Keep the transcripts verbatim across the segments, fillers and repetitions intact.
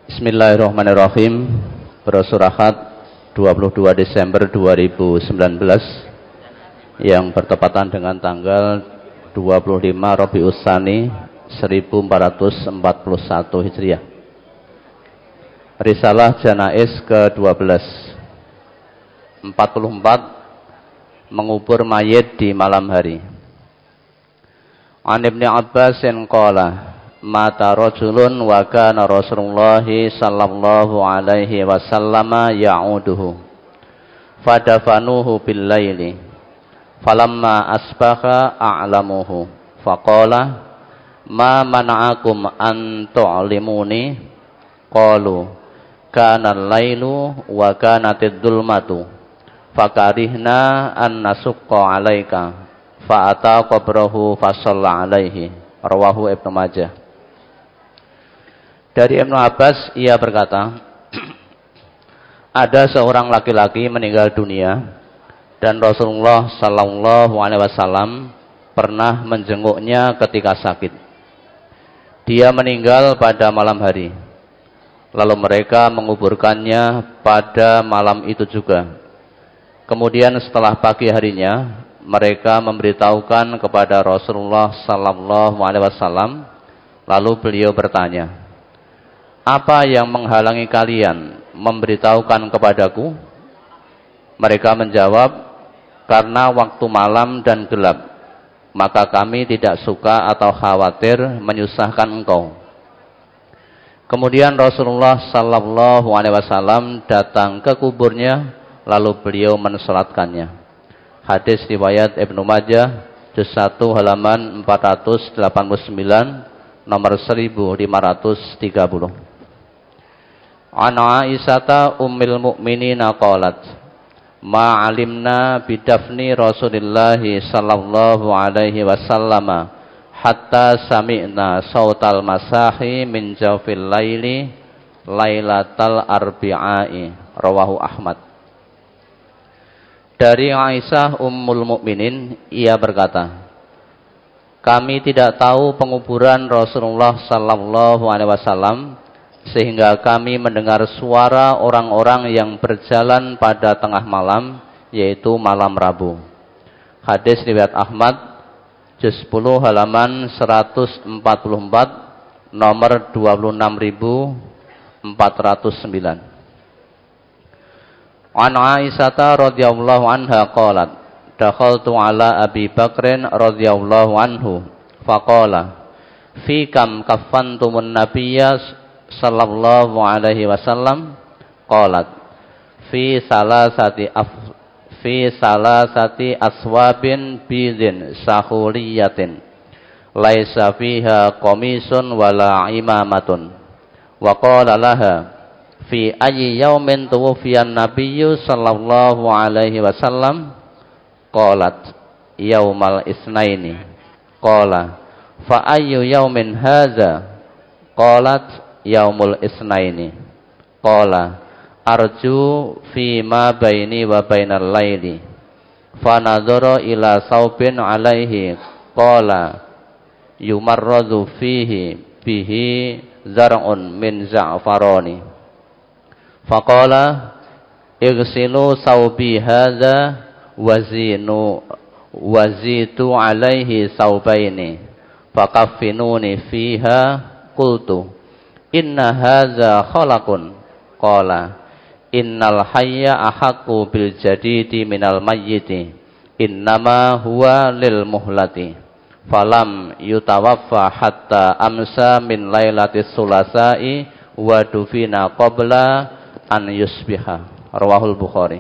Bismillahirrahmanirrahim. Brosur Ahad dua puluh dua Desember dua ribu sembilan belas yang bertepatan dengan tanggal dua puluh lima Rabiul Tsani seribu empat ratus empat puluh satu Hijriah. Risalah Janaiz ke dua belas. empat puluh empat Mengubur mayit di malam hari. An Ibnu Abbasin qala mata rajulun wa kana Rasulullah sallallahu alaihi wasallam ya'uduhu fadafanuhu bil laili falamma asbaha a'lamuhu faqala ma mana'akum an tu'limuni qalu kana al-lailu wa kanatid dhulmatu fakarihna an nasukka alaika fa'ata qabrahu fasalla alaihi. Rawahu Ibnu Majah. Dari Ibnu Abbas, ia berkata, ada seorang laki-laki meninggal dunia dan Rasulullah sallallahu alaihi wasallam pernah menjenguknya ketika sakit. Dia meninggal pada malam hari. Lalu mereka menguburkannya pada malam itu juga. Kemudian setelah pagi harinya, mereka memberitahukan kepada Rasulullah sallallahu alaihi wasallam. Lalu beliau bertanya, apa yang menghalangi kalian memberitahukan kepadaku? Mereka menjawab, karena waktu malam dan gelap, maka kami tidak suka atau khawatir menyusahkan engkau. Kemudian Rasulullah sallallahu alaihi wasallam datang ke kuburnya, lalu beliau mensolatkannya. Hadis riwayat Ibnu Majah, juz satu halaman empat ratus delapan puluh sembilan, nomor seribu lima ratus tiga puluh. An Aisyata ummil mu'minina qalat ma alimna bidafni Rasulillah sallallahu alaihi wasallam hatta sami'na sautal masahi min jawfil laili lailatal arbi'ai. Rawahu Ahmad. Dari Aisyah ummul mukminin, ia berkata, kami tidak tahu penguburan Rasulullah sallallahu alaihi wasallam sehingga kami mendengar suara orang-orang yang berjalan pada tengah malam, yaitu malam Rabu. Hadis riwayat Ahmad, juz sepuluh halaman seratus empat puluh empat, nomor dua puluh enam ribu empat ratus sembilan. An Aisyah radhiyallahu anha qalat dakhaltu ala Abi Bakrin radhiyallahu anhu faqala fi kam kaffantumun nabiyya sallallahu alaihi wasallam qalat fi salasati af fi salasati aswabin bidin sahuliyatin laisa fiha qamisun wala imamatun wa qala laha fi ayyi yaumin tuwfiyan nabiyyu sallallahu alaihi wasallam qalat yaumal isnaini qala fa ayyu yaumin hadza qalat yaumul isnaini qala arju fi ma baini wa bainal laili fa nadhara ila saubin alaihi qala yumarradu fihi bihi zar'un min za'farani faqala igsilu saubi hadza wazinu wazitu alaihi saubaini fakaffinuni fiha qultu inna hadza khalaqun qala innal hayya ahaqqu bil jadidi minal mayyiti innama huwa lil muhlati falam yutawaffa hatta amsa min lailatis sulasai wa dufina qabla an yusbiha. Rawahul Bukhari.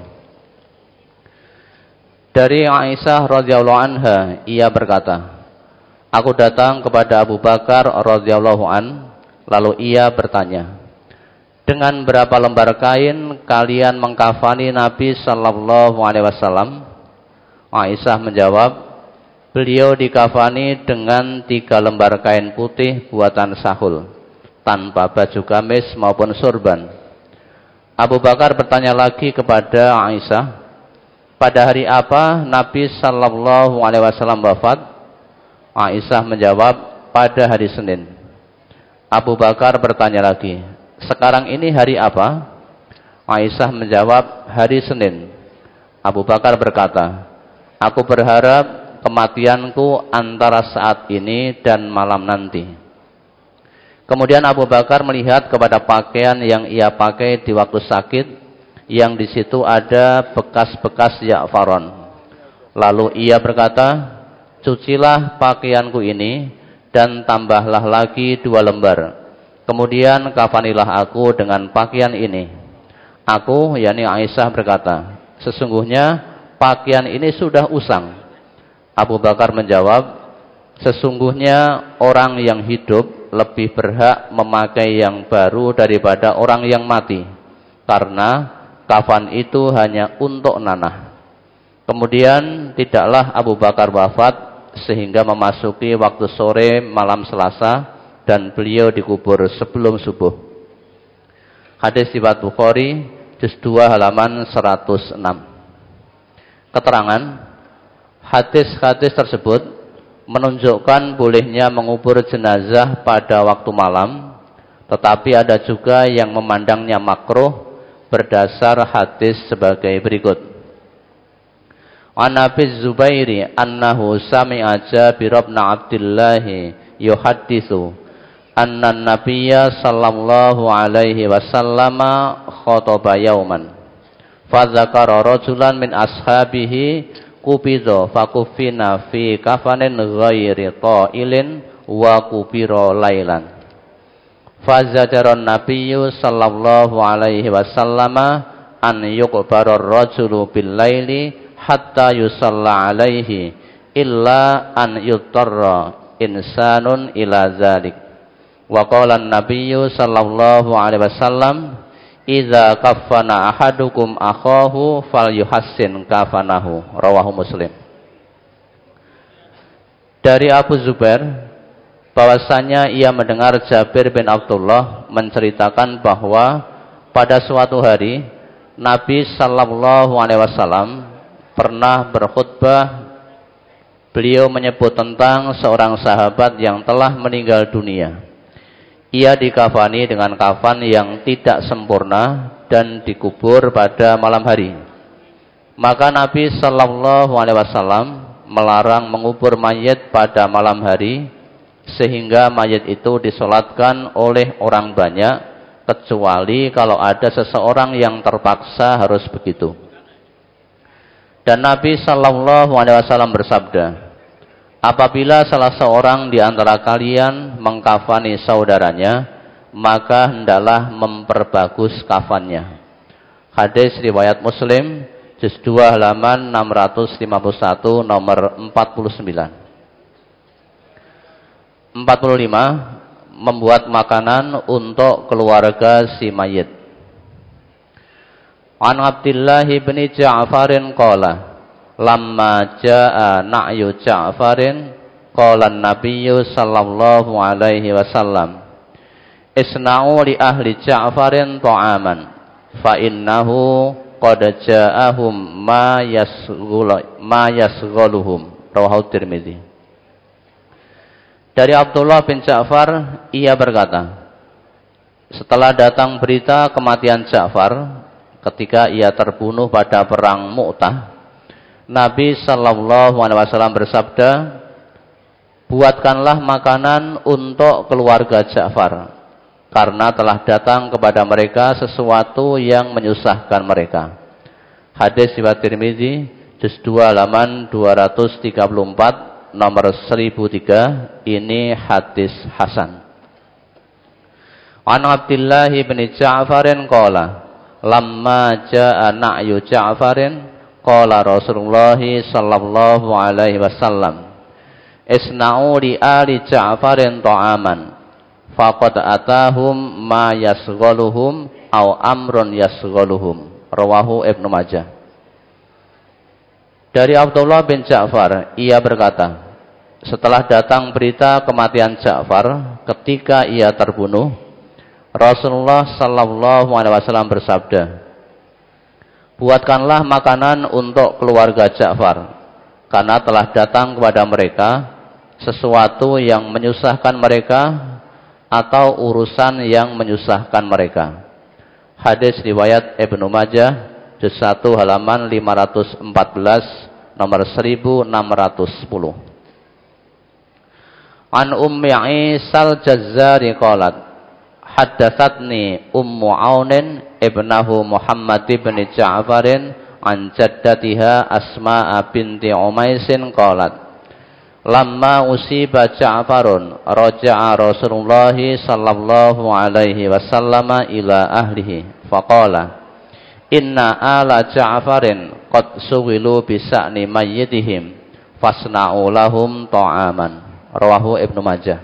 Dari Aisyah radhiyallahu anha, ia berkata, aku datang kepada Abu Bakar radhiyallahu an, lalu ia bertanya, dengan berapa lembar kain kalian mengkafani Nabi sallallahu alaihi wasallam? Aisyah menjawab, beliau dikafani dengan tiga lembar kain putih buatan sahul, tanpa baju gamis maupun surban. Abu Bakar bertanya lagi kepada Aisyah, pada hari apa Nabi sallallahu alaihi wasallam wafat? Aisyah menjawab, pada hari Senin. Abu Bakar bertanya lagi, sekarang ini hari apa? Aisyah menjawab, hari Senin. Abu Bakar berkata, aku berharap kematianku antara saat ini dan malam nanti. Kemudian Abu Bakar melihat kepada pakaian yang ia pakai di waktu sakit, yang di situ ada bekas-bekas Ja'faron. Lalu ia berkata, cucilah pakaianku ini dan tambahlah lagi dua lembar. Kemudian kafanilah aku dengan pakaian ini. Aku, yakni Aisyah berkata, sesungguhnya pakaian ini sudah usang. Abu Bakar menjawab, sesungguhnya orang yang hidup lebih berhak memakai yang baru daripada orang yang mati, karena kafan itu hanya untuk nanah. Kemudian tidaklah Abu Bakar wafat sehingga memasuki waktu sore malam Selasa dan beliau dikubur sebelum subuh. Hadis riwayat Bukhari juz dua halaman seratus enam. Keterangan, hadis-hadis tersebut menunjukkan bolehnya mengubur jenazah pada waktu malam, tetapi ada juga yang memandangnya makruh berdasar hadis sebagai berikut. An Abi Zubairi annahu sami'a Jabir bin Abdullah yuhadditsu anna an-nabiyya sallallahu alaihi wasallam khataba yauman fa dzakara rajulan min ashabihi kubidha fakufina fi kafanin ghairi ta'ilin wa kubira lailan fa zajara an-nabiyyu sallallahu alaihi wasallam an yuqbara ar-rajulu bil laili hatta yusalla alaihi illa an yutarra insanun ila zalik. Wa qala an-nabiyyu sallallahu alaihi wasallam, idza kaffana ahadukum akhahu falyuhassin kafanahu. Rawahu Muslim. Dari Abu Zubair bahwasanya ia mendengar Jabir bin Abdullah menceritakan bahwa pada suatu hari Nabi sallallahu alaihi wasallam pernah berkhutbah. Beliau menyebut tentang seorang sahabat yang telah meninggal dunia. Ia dikafani dengan kafan yang tidak sempurna dan dikubur pada malam hari. Maka Nabi sallallahu alaihi wasallam melarang mengubur mayit pada malam hari, sehingga mayit itu disolatkan oleh orang banyak, kecuali kalau ada seseorang yang terpaksa harus begitu. Dan Nabi sallallahu alaihi wasallam bersabda, apabila salah seorang di antara kalian mengkafani saudaranya, maka hendaklah memperbagus kafannya. Hadis riwayat Muslim, juz dua halaman enam ratus lima puluh satu, nomor empat puluh sembilan. empat puluh lima. Membuat makanan untuk keluarga si mayit. An Abdullah bin Ja'farin qala, lamma jaa na'yu Ja'farin qala an-nabiyyu sallallahu alaihi wasallam, isna'u li ahli Ja'farin ta'aman fa innahu qad ja'ahum ma yasghulu ma yasghuluhum. Rawahu Tirmidzi. Dari Abdullah bin Ja'far, ia berkata, setelah datang berita kematian Ja'far ketika ia terbunuh pada perang Mu'tah, Nabi sallallahu alaihi wasallam bersabda, buatkanlah makanan untuk keluarga Ja'far, karena telah datang kepada mereka sesuatu yang menyusahkan mereka. Hadis riwayat Tirmidzi, juz dua halaman dua ratus tiga puluh empat, nomor seribu tiga. Ini hadis hasan. An Abdullah bin Ja'farin qala, lamma jaa na'yu Ja'farin qala Rasulullah sallallahu alaihi wasallam, isna'u li ali Ja'farin ta'aman faqad atahum ma yasghaluhum aw amrun yasghaluhum. Rawahu Ibnu Majah. Dari Abdullah bin Ja'far, ia berkata, setelah datang berita kematian Ja'far ketika ia terbunuh, Rasulullah sallallahu alaihi wasallam bersabda, buatkanlah makanan untuk keluarga Ja'far, karena telah datang kepada mereka sesuatu yang menyusahkan mereka, atau urusan yang menyusahkan mereka. Hadis riwayat Ibnu Majah, juz satu halaman lima ratus empat belas, nomor seribu enam ratus sepuluh. An Ummi Isal Jazzari qalat, haddatsatni Ummu Aunin ibnahu Muhammad ibn Ja'farin an jaddatiha Asma'a binti Umaisin qalat, lamma usiba Ja'farun raja'a Rasulullah sallallahu alaihi wasallam ila ahlihi faqala, inna ala Ja'farin qad suwilu bisa'ni mayyitihim fasna'u lahum ta'aman. Rawahu Ibnu Majah.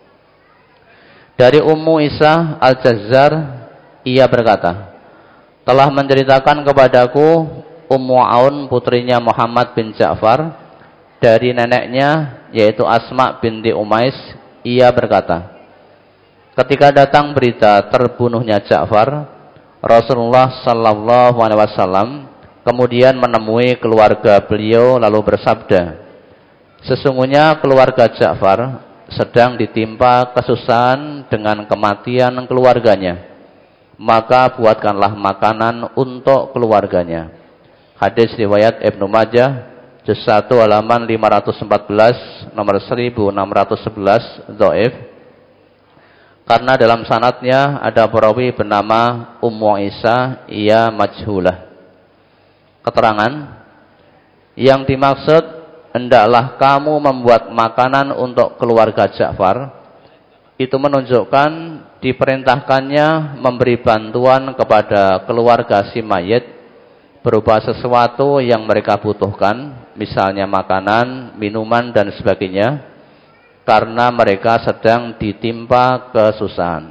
Dari Ummu Isa Al-Jazzar, ia berkata, telah menceritakan kepadaku Ummu Aun putrinya Muhammad bin Ja'far dari neneknya yaitu Asma binti Umais. Ia berkata, ketika datang berita terbunuhnya Ja'far, Rasulullah sallallahu alaihi wasallam kemudian menemui keluarga beliau lalu bersabda, sesungguhnya keluarga Ja'far sedang ditimpa kesusahan dengan kematian keluarganya, maka buatkanlah makanan untuk keluarganya. Hadis riwayat Ibnu Majah, juz satu halaman lima ratus empat belas, nomor seribu enam ratus sebelas, dhaif. Karena dalam sanadnya ada perawi bernama Ummu Isa, ia majhulah. Keterangan yang dimaksud, hendaklah kamu membuat makanan untuk keluarga Ja'far, itu menunjukkan diperintahkannya memberi bantuan kepada keluarga si mayit berupa sesuatu yang mereka butuhkan, misalnya makanan, minuman dan sebagainya, karena mereka sedang ditimpa kesusahan.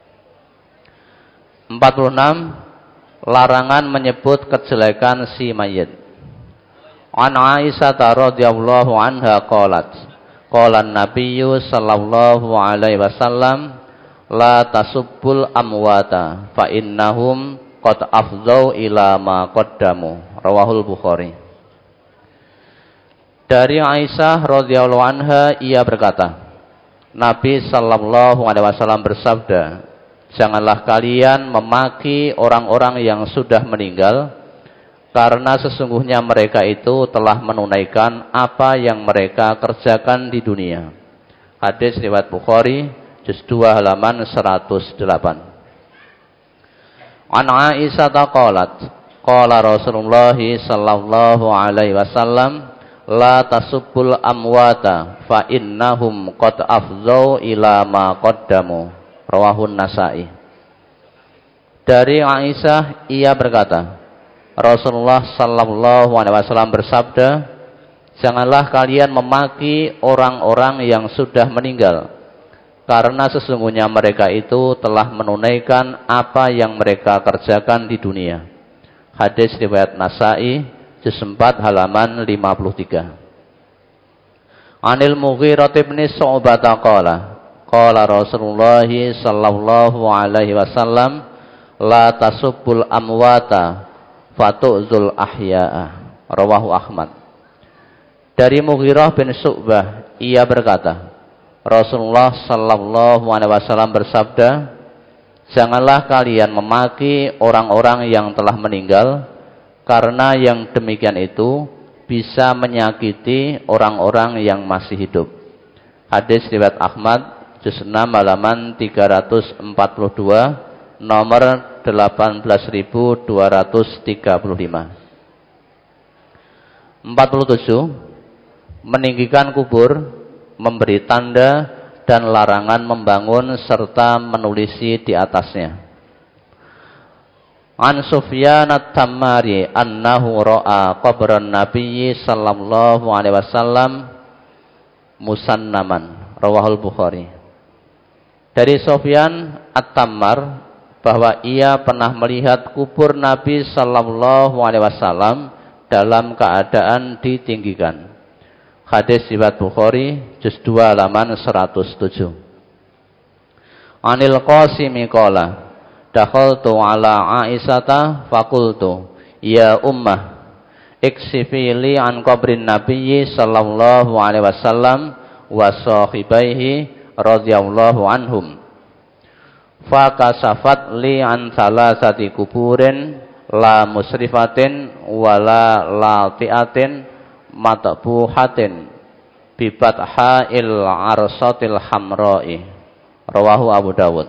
empat puluh enam. Larangan menyebut kejelekan si mayit. An Aisyah radhiyallahu anha qalat, qala an-nabiyyu sallallahu alaihi wasallam, la tasubbul amwata fa innahum qad afdhau ila ma qaddamu. Rawahul Bukhari. Dari Aisyah radhiyallahu anha, ia berkata, Nabi sallallahu alaihi wasallam bersabda, janganlah kalian memaki orang-orang yang sudah meninggal, karena sesungguhnya mereka itu telah menunaikan apa yang mereka kerjakan di dunia. Hadis riwayat Bukhari, juz dua halaman seratus delapan. An Aisyah qalat, qala Rasulullah sallallahu alaihi wasallam, la tasubbul amwata fa innahum qad afdhau ila ma qaddamu. Rawahun Nasa'i. Dari Aisyah, ia berkata, Rasulullah sallallahu alaihi wasallam bersabda, janganlah kalian memaki orang-orang yang sudah meninggal, karena sesungguhnya mereka itu telah menunaikan apa yang mereka kerjakan di dunia. Hadis riwayat Nasa'i, juz empat halaman lima puluh tiga. Anil Mughirah bin Syu'bah qala, qala Rasulullah sallallahu alaihi wasallam, la tasubbul amwata fatu'zul ahya'a. Rawahu Ahmad. Dari Mughirah bin Syu'bah, ia berkata, Rasulullah sallallahu alaihi wasallam bersabda, janganlah kalian memaki orang-orang yang telah meninggal, karena yang demikian itu bisa menyakiti orang-orang yang masih hidup. Hadis riwayat Ahmad, juz enam halaman tiga ratus empat puluh dua, nomor delapan belas ribu dua ratus tiga puluh lima. empat puluh tujuh. Meninggikan kubur, memberi tanda dan larangan membangun serta menulisi di atasnya. An Sufyan at-Tammari annahu ra'a qabran Nabi sallallahu alaihi wasallam musannaman. Rawahul Bukhari. Dari Sufyan at-Tammar bahwa ia pernah melihat kubur Nabi sallallahu alaihi wasallam dalam keadaan ditinggikan. Hadis riwayat Bukhari, juz dua halaman seratus tujuh. Anil Qasimi qala, dakhaltu ala Aisyata faqultu, ya ummah, iksifi li an qabrin Nabiyyi sallallahu alaihi wasallam wa sahibaihi radhiyallahu anhum. fakasafat li an salasati kuburin la musrifatin wala latiatin matbuhatin bibatha'il arsatil hamra'i. Rawahu Abu Dawud.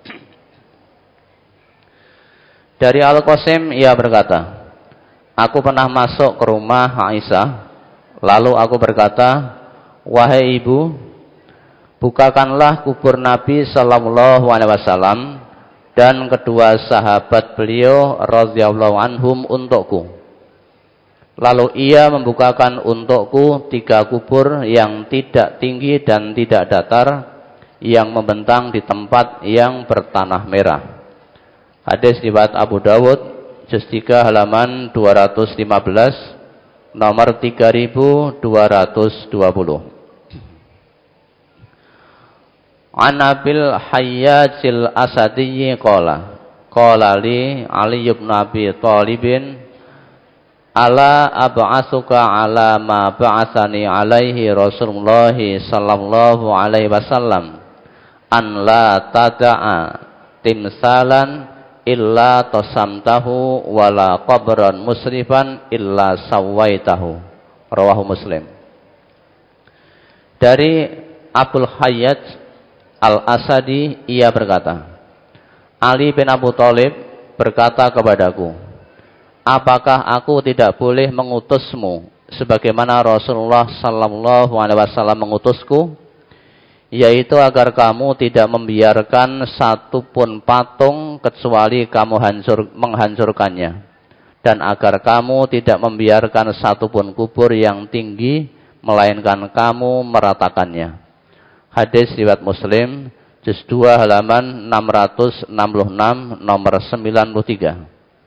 Dari Al-Qasim ia berkata, aku pernah masuk ke rumah Aisyah, lalu aku berkata, wahai ibu, bukakanlah kubur Nabi sallallahu alaihi wasallam dan kedua sahabat beliau radhiyallahu anhum untukku. Lalu ia membukakan untukku tiga kubur yang tidak tinggi dan tidak datar, yang membentang di tempat yang bertanah merah. Hadis riwayat Abu Dawud, juz tiga halaman dua ratus lima belas, nomor tiga ribu dua ratus dua puluh. An Abil Hayyajil Asadiyyi qala qala li Ali ibn Abi Thalibin ala ab'asuka ala ma ba'athani alaihi Rasulullah sallallahu alaihi wasallam an la tada'a timsalan illa tasamtahu wala qabran musrifan illa sawaitahu. Rawahu Muslim. Dari Abul Hayyaj Al-Asadi ia berkata, Ali bin Abu Thalib berkata kepadaku, apakah aku tidak boleh mengutusmu sebagaimana Rasulullah sallallahu alaihi wasallam mengutusku, yaitu agar kamu tidak membiarkan satu pun patung kecuali kamu hancur, menghancurkannya, dan agar kamu tidak membiarkan satu pun kubur yang tinggi melainkan kamu meratakannya. Hadis riwayat Muslim, juz dua halaman enam ratus enam puluh enam, nomor sembilan puluh tiga.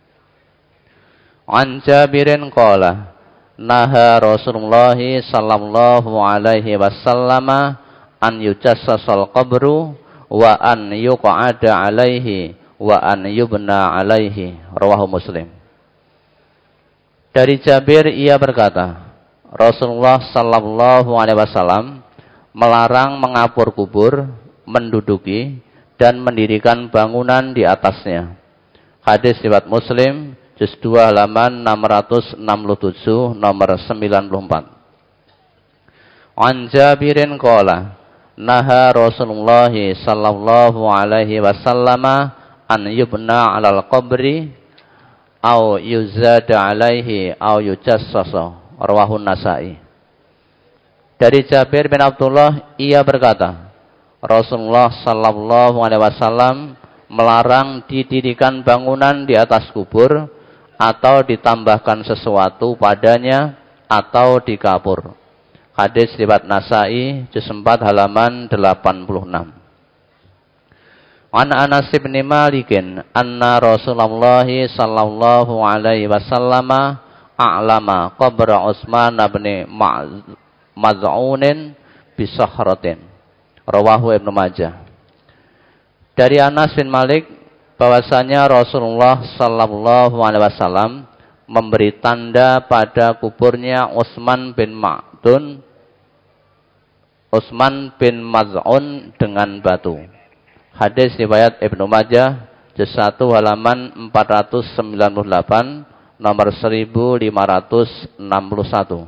An Jabirin qala naha Rasulullah sallallahu alaihi wasallam an yujassasal qabru wa an yuqa'ada alaihi wa an yubna alaihi. Rawahu Muslim. Dari Jabir ia berkata, Rasulullah sallallahu alaihi wasallam melarang mengapur kubur, menduduki dan mendirikan bangunan di atasnya. Hadis riwayat Muslim, juz dua halaman enam ratus enam puluh tujuh, nomor sembilan puluh empat. An Jabirin qala naha Rasulullah sallallahu alaihi wasallam an yubna 'alal qabri au yuzada alaihi au yujassasa. Rawahu Nasa'i. Dari Jabir bin Abdullah ia berkata, Rasulullah sallallahu alaihi wasallam melarang didirikan bangunan di atas kubur atau ditambahkan sesuatu padanya atau dikapur. Hadis riwayat Nasa'i, juz empat halaman delapan puluh enam. An Anas bin Malikin anna Rasulullah sallallahu alaihi wasallam a'lama qabra Utsman bin Maz'unin bi sahratin. Rawahu Ibnu Majah. Dari Anas bin Malik bahwasanya Rasulullah sallallahu alaihi wasallam memberi tanda pada kuburnya Utsman bin Ma'dun Utsman bin Maz'un dengan batu. Hadis riwayat Ibnu Majah, juz satu halaman empat ratus sembilan puluh delapan, nomor seribu lima ratus enam puluh satu.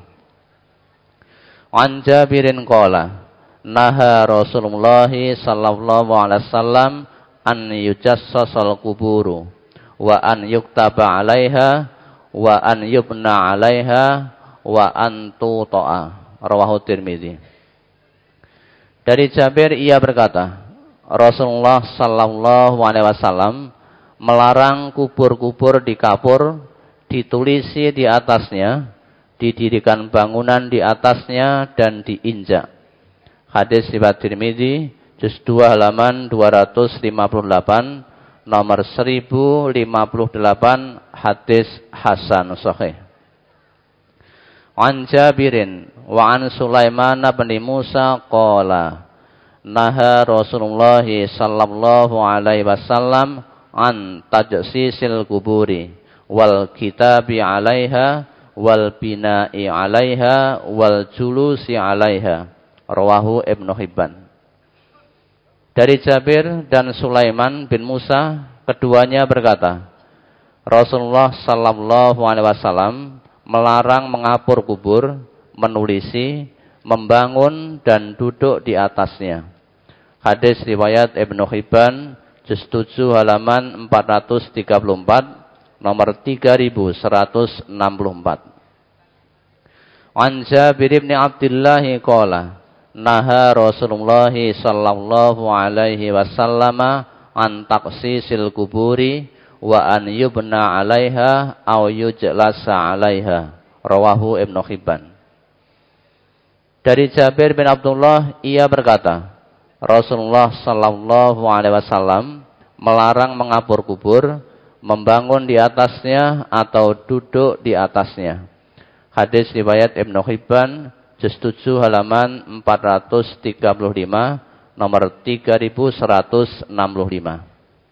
An Jabirin qala naha Rasulullah sallallahu alaihi wasallam an yujassasal kuburu wa an yuktaba 'alaiha wa an yubna 'alaiha wa an tuta'a. Rawahu Tirmidzi. Dari Jabir ia berkata, Rasulullah sallallahu alaihi wasallam melarang kubur-kubur dikapur, ditulisi di atasnya, didirikan bangunan di atasnya dan diinjak. Hadis riwayat Tirmidzi, juz dua halaman dua ratus lima puluh delapan, nomor seribu lima puluh delapan, hadis hasan sahih. An Jabirin wa an Sulaiman bin Musa qala naha Rasulullah sallallahu alaihi wasallam an tajsisil kuburi wal kitabi 'alaiha wal bina'i 'alaiha wal julusi 'alaiha. Rawahu Ibnu Hibban. Dari Jabir dan Sulaiman bin Musa, keduanya berkata, Rasulullah sallallahu alaihi wasallam melarang mengapur kubur, menulisi, membangun dan duduk di atasnya. Hadis riwayat Ibnu Hibban, juz tujuh halaman empat ratus tiga puluh empat, nomor tiga ribu seratus enam puluh empat. An Jabir bin Abdullah qala naha Rasulullah sallallahu alaihi wasallam an taqsisil kuburi wa an yubna 'alaiha aw yujlasa 'alaiha. Rawahu Ibnu Hibban. Dari Jabir bin Abdullah, ia berkata, Rasulullah sallallahu alaihi wasallam melarang mengapur kubur, membangun di atasnya atau duduk di atasnya. Hadis riwayat Ibnu Hibban, juz tujuh halaman empat ratus tiga puluh lima, nomor tiga ribu seratus enam puluh lima.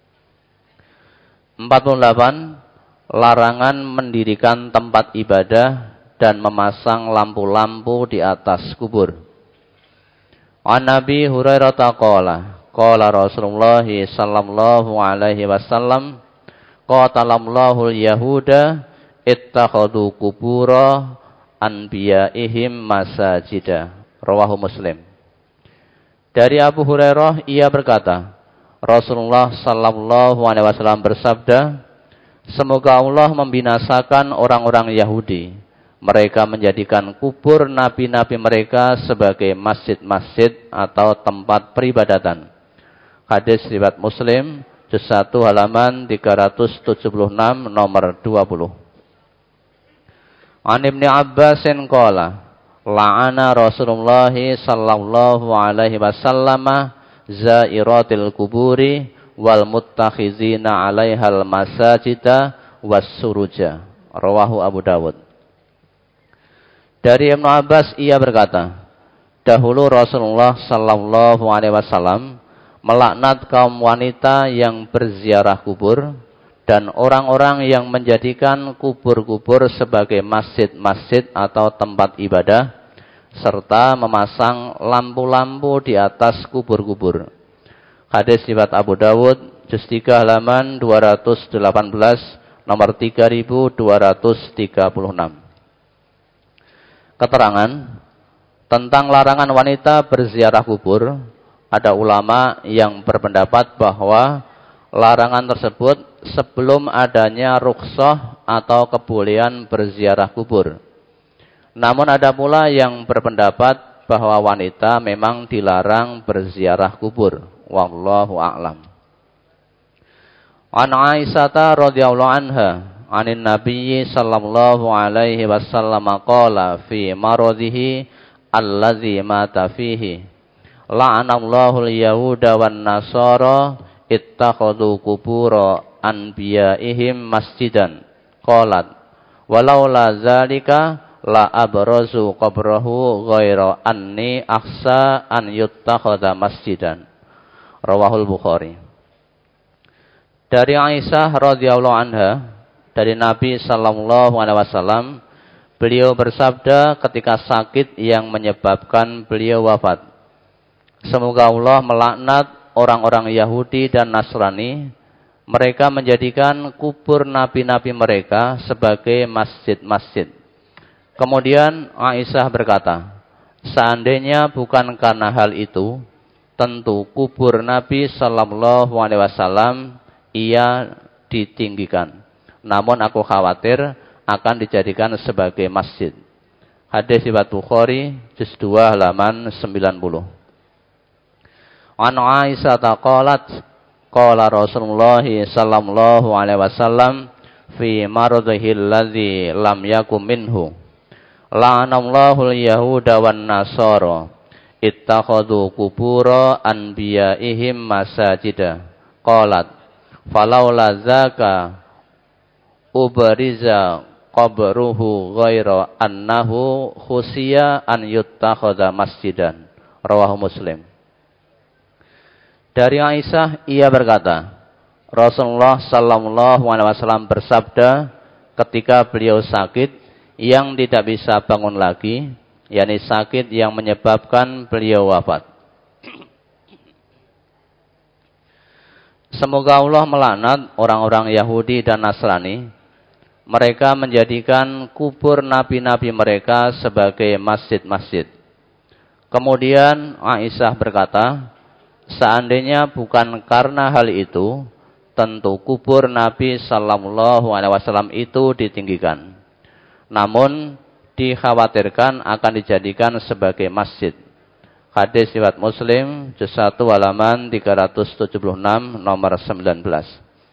empat puluh delapan. Larangan mendirikan tempat ibadah dan memasang lampu-lampu di atas kubur. An Nabi Hurairah qala qala Rasulullah sallallahu alaihi wasallam qatalallahu al-yahuda ittakhadhu qubura anbiya'ihim masajida. Rawahu Muslim. Dari Abu Hurairah, ia berkata, Rasulullah sallallahu alaihi wasallam bersabda, semoga Allah membinasakan orang-orang Yahudi. Mereka menjadikan kubur nabi-nabi mereka sebagai masjid-masjid atau tempat peribadatan. Hadis riwayat Muslim, juz satu halaman tiga ratus tujuh puluh enam, nomor dua puluh. An Ibnu Abbasin qala la'ana Rasulullah sallallahu alaihi wasallam zairatil kuburi wal muttakhizina 'alaihal masajida was suruja. Rawahu Abu Dawud. Dari Ibnu Abbas, ia berkata, dahulu Rasulullah sallallahu alaihi wasallam melaknat kaum wanita yang berziarah kubur dan orang-orang yang menjadikan kubur-kubur sebagai masjid-masjid atau tempat ibadah, serta memasang lampu-lampu di atas kubur-kubur. Hadis riwayat Abu Dawud, juz tiga halaman dua ratus delapan belas, nomor tiga ribu dua ratus tiga puluh enam. Keterangan tentang larangan wanita berziarah kubur, ada ulama yang berpendapat bahwa larangan tersebut sebelum adanya rukhsah atau kebolehan berziarah kubur. Namun ada pula yang berpendapat bahwa wanita memang dilarang berziarah kubur. Wallahu a'lam. An Aisyah radhiyallahu anha, anin Nabi sallallahu alaihi wasallam qala fi maradhihi allazi mata fihi, la'anallahu al-yahuda wan nasara ittakhadhu qubura anbiya'ihim masjidan. Qalat walaula zalika la abrazu qabrahu ghaira anni akhsa an yuttakhadha masjidan. Rawahul Bukhari. Dari Aisyah radhiyallahu anha, dari Nabi sallallahu alaihi wasallam, beliau bersabda ketika sakit yang menyebabkan beliau wafat, semoga Allah melaknat orang-orang Yahudi dan Nasrani. Mereka menjadikan kubur nabi-nabi mereka sebagai masjid-masjid. Kemudian Aisyah berkata, seandainya bukan karena hal itu, tentu kubur Nabi sallallahu alaihi wasallam ia ditinggikan. Namun aku khawatir akan dijadikan sebagai masjid. Hadis riwayat Bukhari, juz dua halaman sembilan puluh. An Aisyah qalat qala Rasulullah sallallahu alaihi wasallam fi maradhihi alladzi lam yakum minhu, la'anallahu al-yahuda wan nasara ittakhadhu qubura anbiya'ihim masajida. Qalat falaula zaka ubariza qabruhu ghaira annahu khusiya an yuttakhadha masjidan. Rawahu Muslim. Dari Aisyah, ia berkata, Rasulullah sallallahu alaihi wasallam bersabda ketika beliau sakit yang tidak bisa bangun lagi, yakni sakit yang menyebabkan beliau wafat. Semoga Allah melaknat orang-orang Yahudi dan Nasrani. Mereka menjadikan kubur nabi-nabi mereka sebagai masjid-masjid. Kemudian Aisyah berkata, seandainya bukan karena hal itu, tentu kubur Nabi Sallallahu Alaihi Wasallam itu ditinggikan. Namun dikhawatirkan akan dijadikan sebagai masjid. Hadis riwayat Muslim, juz satu halaman tiga ratus tujuh puluh enam, nomor sembilan belas.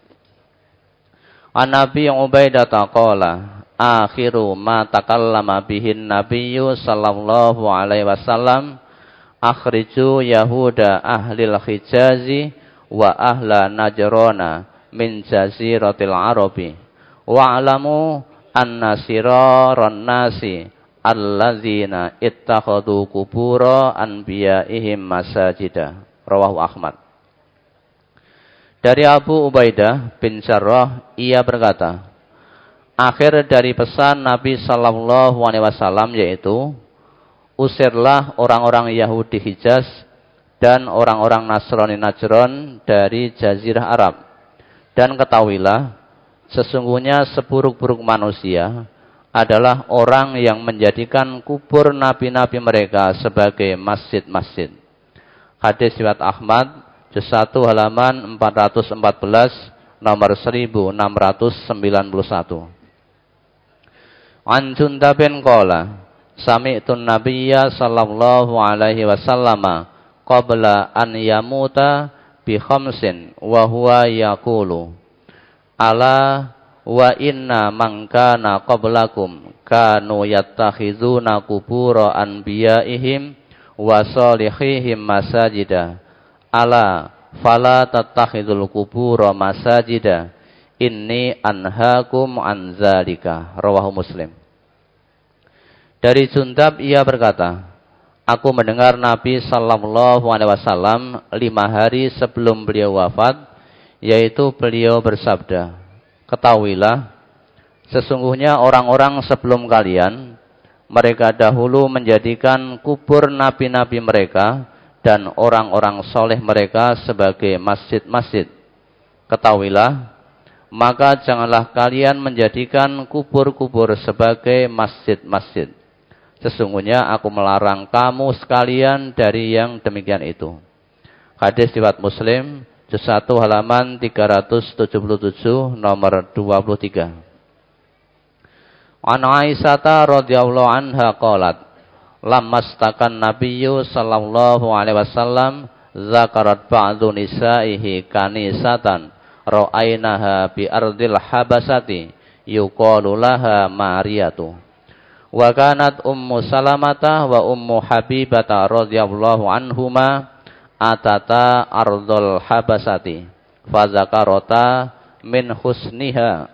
An Nabi Ubaidah qala, akhiru ma takallama bihin Nabiyyu sallallahu alaihi wasallam, akhriju yahuda ahlil Hijazi wa ahla Najrana min jaziratil Arabi wa alamu anna siraran nasi alladzina ittakhadhu qubura anbiya'ihim masajida. Rawahu Ahmad. Dari Abu Ubaidah bin Jarrah, ia berkata, akhir dari pesan Nabi sallallahu alaihi wasallam yaitu, usirlah orang-orang Yahudi Hijaz dan orang-orang Nasrani Najran dari Jazirah Arab. Dan ketahuilah, sesungguhnya seburuk-buruk manusia adalah orang yang menjadikan kubur nabi-nabi mereka sebagai masjid-masjid. Hadis riwayat Ahmad, juz satu halaman empat ratus empat belas, nomor seribu enam ratus sembilan puluh satu. An Jundabin qala, sami'tun nabiyya sallallahu alaihi wasallam qabla an yamuta bi khamsin wa huwa yaqulu, ala wa inna man kana qablakum kanu yattakhizuna qubura anbiya'ihim wa salihihim masajida, ala fala tattakhidul qubura masajida, inni anhaakum an zalika. Rawahu Muslim. Dari Jundab ia berkata, aku mendengar Nabi sallallahu alaihi wasallam lima hari sebelum beliau wafat, yaitu beliau bersabda, ketahuilah, sesungguhnya orang-orang sebelum kalian, mereka dahulu menjadikan kubur nabi-nabi mereka dan orang-orang soleh mereka sebagai masjid-masjid. Ketahuilah, maka janganlah kalian menjadikan kubur-kubur sebagai masjid-masjid. Sesungguhnya aku melarang kamu sekalian dari yang demikian itu. Hadis riwayat Muslim, juz satu halaman tiga ratus tujuh puluh tujuh, nomor dua puluh tiga. An Aisyah radhiyallahu anha qalat, lammastakan Nabiyyu sallallahu alaihi wasallam zakarat ba'du nisaihi kanisatan ra'ainaha bi ardil habasati yuqalu laha Mariyatu. Wa kanat Ummu Salamata wa Ummu Habibata radhiyallahu anhuma atata ardul habasati fazakarota min husniha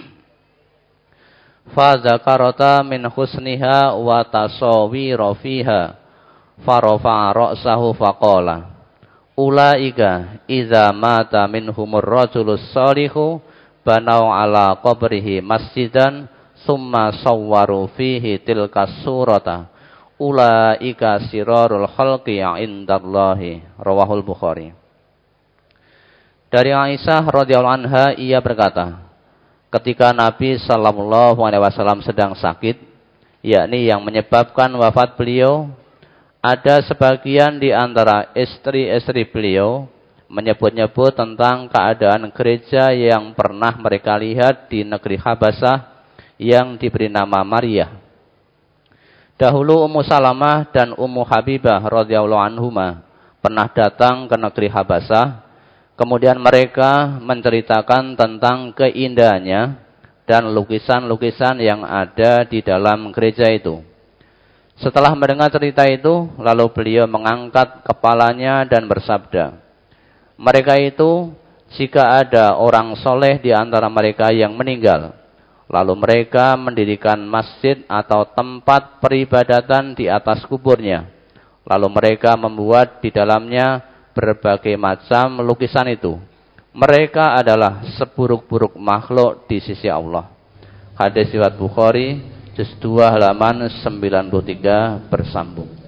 fazakarota min husniha wa tasawira fiha farafa ra'sahu faqala, ulaika idza mata minhumur rajulus salihu banau ala qabrihi masjidan summa sawwaru fihi tilka surata, ulaika sirarul khalqi indallahi. Rawahul Bukhari. Dari Aisyah radhiyallahu anha ia berkata, ketika Nabi sallallahu alaihi wasallam sedang sakit, yakni yang menyebabkan wafat beliau, ada sebagian di antara istri-istri beliau menyebut-nyebut tentang keadaan gereja yang pernah mereka lihat di negeri Habasah yang diberi nama Maria. Dahulu Ummu Salamah dan Ummu Habibah radhiyallahu anhuma pernah datang ke negeri Habasah. Kemudian mereka menceritakan tentang keindahannya dan lukisan-lukisan yang ada di dalam gereja itu. Setelah mendengar cerita itu, lalu beliau mengangkat kepalanya dan bersabda, mereka itu, jika ada orang soleh di antara mereka yang meninggal, lalu mereka mendirikan masjid atau tempat peribadatan di atas kuburnya. Lalu mereka membuat di dalamnya berbagai macam lukisan itu. Mereka adalah seburuk-buruk makhluk di sisi Allah. Hadis riwayat Bukhari, juz dua halaman sembilan puluh tiga bersambung.